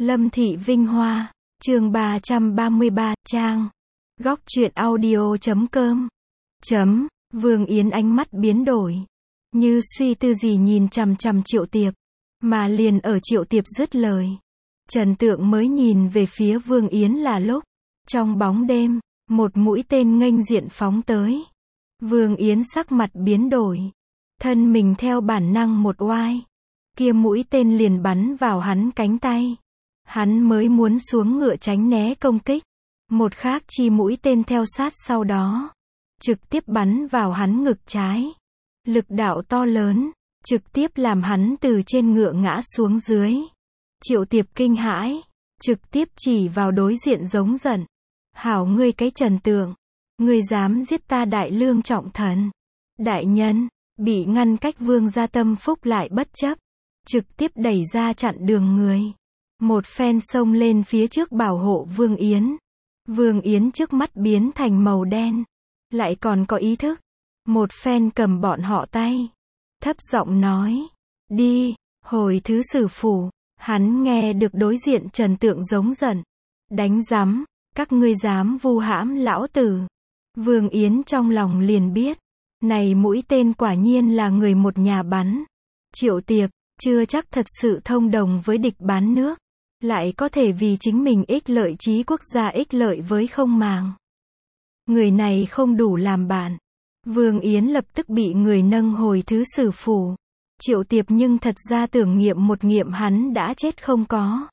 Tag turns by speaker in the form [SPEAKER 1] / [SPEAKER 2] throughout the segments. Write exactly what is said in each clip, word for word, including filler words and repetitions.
[SPEAKER 1] Lâm Thị Vinh Hoa, chương ba trăm ba mươi ba, trang. Góc truyện audio chấm com. Chấm, Vương Yến ánh mắt biến đổi. Như suy tư gì nhìn chằm chằm Triệu Tiệp. Mà liền ở Triệu Tiệp dứt lời. Trần Tượng mới nhìn về phía Vương Yến là lúc. Trong bóng đêm, một mũi tên nghênh diện phóng tới. Vương Yến sắc mặt biến đổi. Thân mình theo bản năng một oai. Kia mũi tên liền bắn vào hắn cánh tay. Hắn mới muốn xuống ngựa tránh né công kích. Một khác chi mũi tên theo sát sau đó. Trực tiếp bắn vào hắn ngực trái. Lực đạo to lớn. Trực tiếp làm hắn từ trên ngựa ngã xuống dưới. Triệu Tiệp kinh hãi. Trực tiếp chỉ vào đối diện giống giận. Hảo ngươi cái Trần Tượng. Ngươi dám giết ta đại lương trọng thần. Đại nhân. Bị ngăn cách Vương gia tâm phúc lại bất chấp. Trực tiếp đẩy ra chặn đường người. Một phen xông lên phía trước bảo hộ Vương Yến. Vương Yến trước mắt biến thành màu đen. Lại còn có ý thức. Một phen cầm bọn họ tay. Thấp giọng nói. Đi, hồi thứ sử phủ. Hắn nghe được đối diện Trần Tượng giống giận. Đánh rắm, các ngươi dám vu hãm lão tử. Vương Yến trong lòng liền biết. Này mũi tên quả nhiên là người một nhà bắn. Triệu Tiệp, chưa chắc thật sự thông đồng với địch bán nước. Lại có thể vì chính mình ích lợi chí quốc gia ích lợi với không màng. Người này không đủ làm bạn. Vương Yến lập tức bị người nâng hồi thứ sử phủ. Triệu Tiệp nhưng thật ra tưởng nghiệm một nghiệm hắn đã chết không có.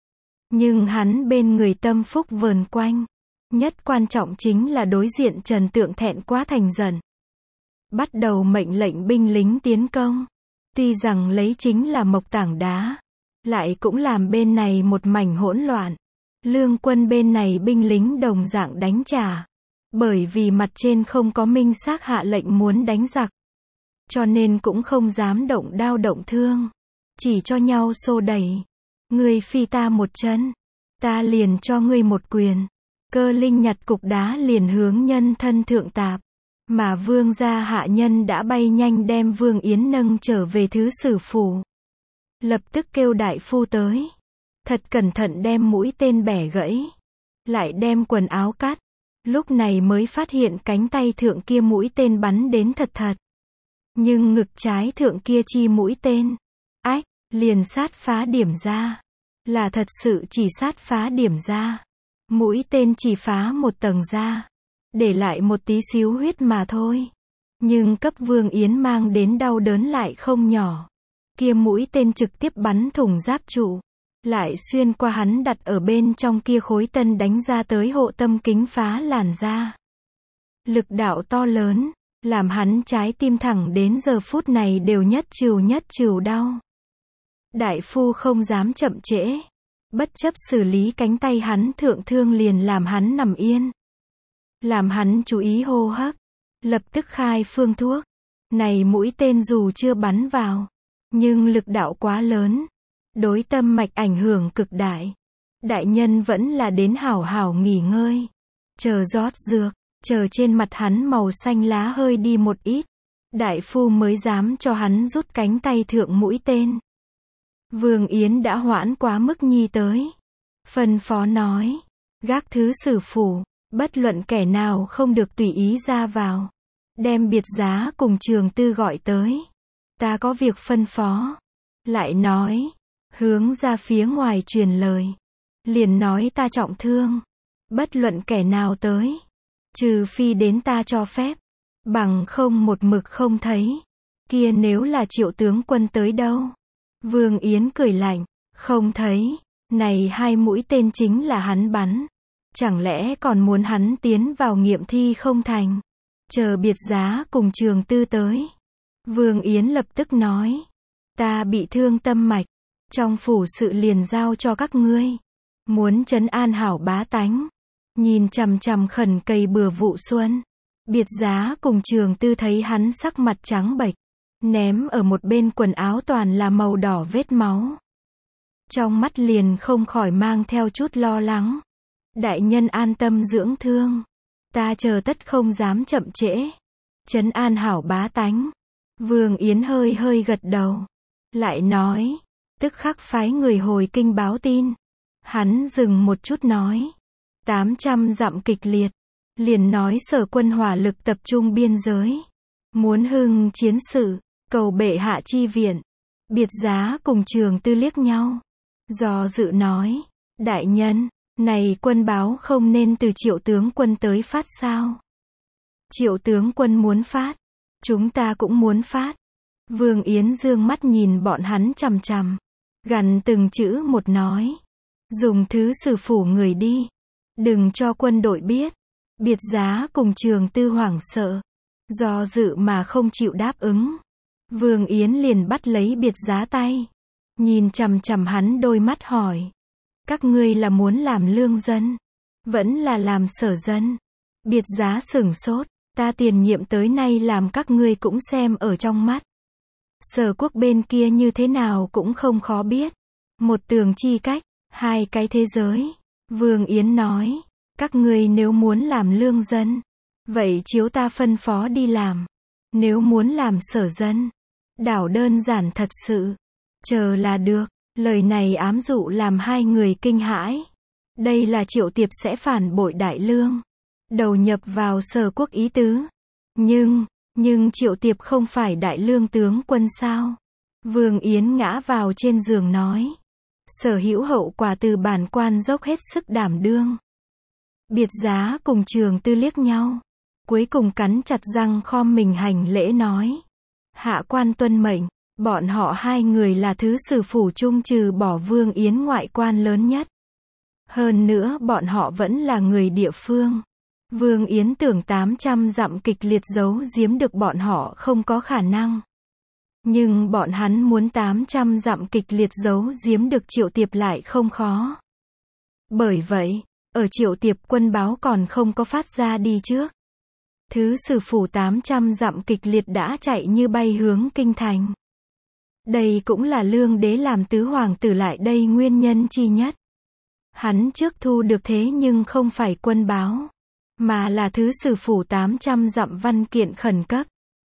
[SPEAKER 1] Nhưng hắn bên người tâm phúc vờn quanh. Nhất quan trọng chính là đối diện Trần Tượng thẹn quá thành giận. Bắt đầu mệnh lệnh binh lính tiến công. Tuy rằng lấy chính là mộc tảng đá. Lại cũng làm bên này một mảnh hỗn loạn. Lương quân bên này binh lính đồng dạng đánh trả. Bởi vì mặt trên không có minh xác hạ lệnh muốn đánh giặc. Cho nên cũng không dám động đao động thương. Chỉ cho nhau xô đẩy. Ngươi phi ta một chân. Ta liền cho ngươi một quyền. Cơ linh nhặt cục đá liền hướng nhân thân thượng tạp. Mà Vương gia hạ nhân đã bay nhanh đem Vương Yến nâng trở về thứ sử phủ. Lập tức kêu đại phu tới. Thật cẩn thận đem mũi tên bẻ gãy. Lại đem quần áo cắt. Lúc này mới phát hiện cánh tay thượng kia mũi tên bắn đến thật thật. Nhưng ngực trái thượng kia chi mũi tên. Ách, liền sát phá điểm ra. Là thật sự chỉ sát phá điểm ra. Mũi tên chỉ phá một tầng ra. Để lại một tí xíu huyết mà thôi. Nhưng cấp Vương Yến mang đến đau đớn lại không nhỏ. Kia mũi tên trực tiếp bắn thủng giáp trụ. Lại xuyên qua hắn đặt ở bên trong kia khối tân đánh ra tới hộ tâm kính phá làn da. Lực đạo to lớn. Làm hắn trái tim thẳng đến giờ phút này đều nhất trừ nhất trừ đau. Đại phu không dám chậm trễ. Bất chấp xử lý cánh tay hắn thượng thương liền làm hắn nằm yên. Làm hắn chú ý hô hấp. Lập tức khai phương thuốc. Này mũi tên dù chưa bắn vào. Nhưng lực đạo quá lớn. Đối tâm mạch ảnh hưởng cực đại. Đại nhân vẫn là đến hảo hảo nghỉ ngơi. Chờ rót dược. Chờ trên mặt hắn màu xanh lá hơi đi một ít. Đại phu mới dám cho hắn rút cánh tay thượng mũi tên. Vương Yến đã hoãn quá mức nhi tới. Phân phó nói. Gác thứ sử phủ. Bất luận kẻ nào không được tùy ý ra vào. Đem biệt giá cùng Trường Tư gọi tới. Ta có việc phân phó. Lại nói. Hướng ra phía ngoài truyền lời. Liền nói ta trọng thương. Bất luận kẻ nào tới. Trừ phi đến ta cho phép. Bằng không một mực không thấy. Kia nếu là Triệu tướng quân tới đâu? Vương Yến cười lạnh. Không thấy. Này hai mũi tên chính là hắn bắn. Chẳng lẽ còn muốn hắn tiến vào nghiệm thi không thành? Chờ biệt giá cùng Trường Tư tới. Vương Yến lập tức nói. Ta bị thương tâm mạch. Trong phủ sự liền giao cho các ngươi. Muốn trấn an hảo bá tánh. Nhìn chằm chằm khẩn cây bừa vụ xuân. Biệt giá cùng Trường Tư thấy hắn sắc mặt trắng bệch. Ném ở một bên quần áo toàn là màu đỏ vết máu. Trong mắt liền không khỏi mang theo chút lo lắng. Đại nhân an tâm dưỡng thương. Ta chờ tất không dám chậm trễ. Trấn an hảo bá tánh. Vương Yến hơi hơi gật đầu. Lại nói. Tức khắc phái người hồi kinh báo tin. Hắn dừng một chút nói. tám trăm dặm kịch liệt. Liền nói Sở quân hỏa lực tập trung biên giới. Muốn hưng chiến sự, cầu bệ hạ chi viện. Biệt Giá cùng Trường Tư liếc nhau. Do dự nói. Đại nhân, này quân báo không nên từ Triệu tướng quân tới phát sao? Triệu tướng quân muốn phát. Chúng ta cũng muốn phát. Vương Yến dương mắt nhìn bọn hắn chằm chằm. Gằn từng chữ một nói. Dùng thứ sử phủ người đi. Đừng cho quân đội biết. Biệt Giá cùng Trường Tư hoảng sợ. Do dự mà không chịu đáp ứng. Vương Yến liền bắt lấy Biệt Giá tay. Nhìn chằm chằm hắn đôi mắt hỏi. Các ngươi là muốn làm lương dân. Vẫn là làm sở dân. Biệt Giá sửng sốt. Ta tiền nhiệm tới nay làm các ngươi cũng xem ở trong mắt. Sở quốc bên kia như thế nào cũng không khó biết. Một tường chi cách, hai cái thế giới. Vương Yến nói. Các ngươi nếu muốn làm lương dân. Vậy chiếu ta phân phó đi làm. Nếu muốn làm sở dân. Đảo đơn giản thật sự. Chờ là được. Lời này ám dụ làm hai người kinh hãi. Đây là Triệu Tiệp sẽ phản bội Đại Lương. Đầu nhập vào Sở quốc ý tứ. Nhưng, nhưng Triệu Tiệp không phải Đại Lương tướng quân sao? Vương Yến ngã vào trên giường nói. Sở hữu hậu quả từ bản quan dốc hết sức đảm đương. Biệt Giá cùng Trường Tư liếc nhau. Cuối cùng cắn chặt răng khom mình hành lễ nói. Hạ quan tuân mệnh. Bọn họ hai người là thứ sử phủ trung trừ bỏ Vương Yến ngoại quan lớn nhất. Hơn nữa bọn họ vẫn là người địa phương. Vương Yến tưởng tám trăm dặm kịch liệt giấu giếm được bọn họ không có khả năng. Nhưng bọn hắn muốn tám trăm dặm kịch liệt giấu giếm được Triệu Tiệp lại không khó. Bởi vậy, ở Triệu Tiệp quân báo còn không có phát ra đi trước. Thứ sử phủ tám trăm dặm kịch liệt đã chạy như bay hướng kinh thành. Đây cũng là Lương đế làm tứ hoàng tử lại đây nguyên nhân chi nhất. Hắn trước thu được thế nhưng không phải quân báo, mà là thứ sử phủ tám trăm dặm văn kiện khẩn cấp.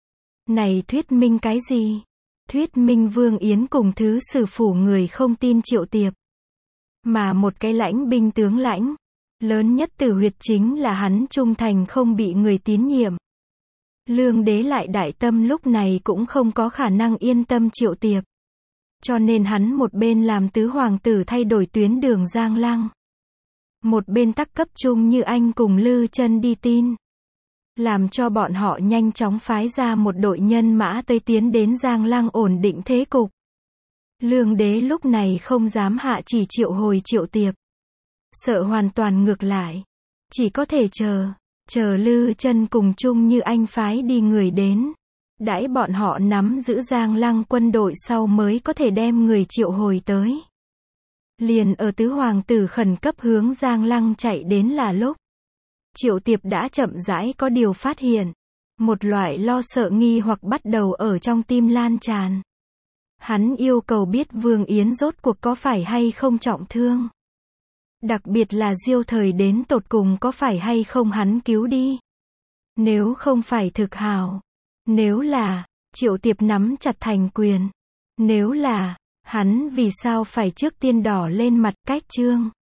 [SPEAKER 1] Này thuyết minh cái gì? Thuyết minh Vương Yến cùng thứ sử phủ người không tin Triệu Tiệp. Mà một cái lãnh binh tướng lãnh, lớn nhất tử huyệt chính là hắn trung thành không bị người tín nhiệm. Lương đế lại đại tâm lúc này cũng không có khả năng yên tâm Triệu Tiệp. Cho nên hắn một bên làm tứ hoàng tử thay đổi tuyến đường Giang Lăng. Một bên tắc cấp Trung Như Anh cùng Lư Chân đi tin. Làm cho bọn họ nhanh chóng phái ra một đội nhân mã Tây tiến đến Giang Lăng ổn định thế cục. Lương đế lúc này không dám hạ chỉ triệu hồi Triệu Tiệp. Sợ hoàn toàn ngược lại. Chỉ có thể chờ. Chờ Lư Chân cùng Trung Như Anh phái đi người đến. Đãi bọn họ nắm giữ Giang Lăng quân đội sau mới có thể đem người triệu hồi tới. Liền ở tứ hoàng tử khẩn cấp hướng Giang Lăng chạy đến là lúc. Triệu Tiệp đã chậm rãi có điều phát hiện. Một loại lo sợ nghi hoặc bắt đầu ở trong tim lan tràn. Hắn yêu cầu biết Vương Yến rốt cuộc có phải hay không trọng thương. Đặc biệt là Diêu Thời đến tột cùng có phải hay không hắn cứu đi. Nếu không phải thực hào. Nếu là, Triệu Tiệp nắm chặt thành quyền. Nếu là, hắn vì sao phải trước tiên đỏ lên mặt cách trương.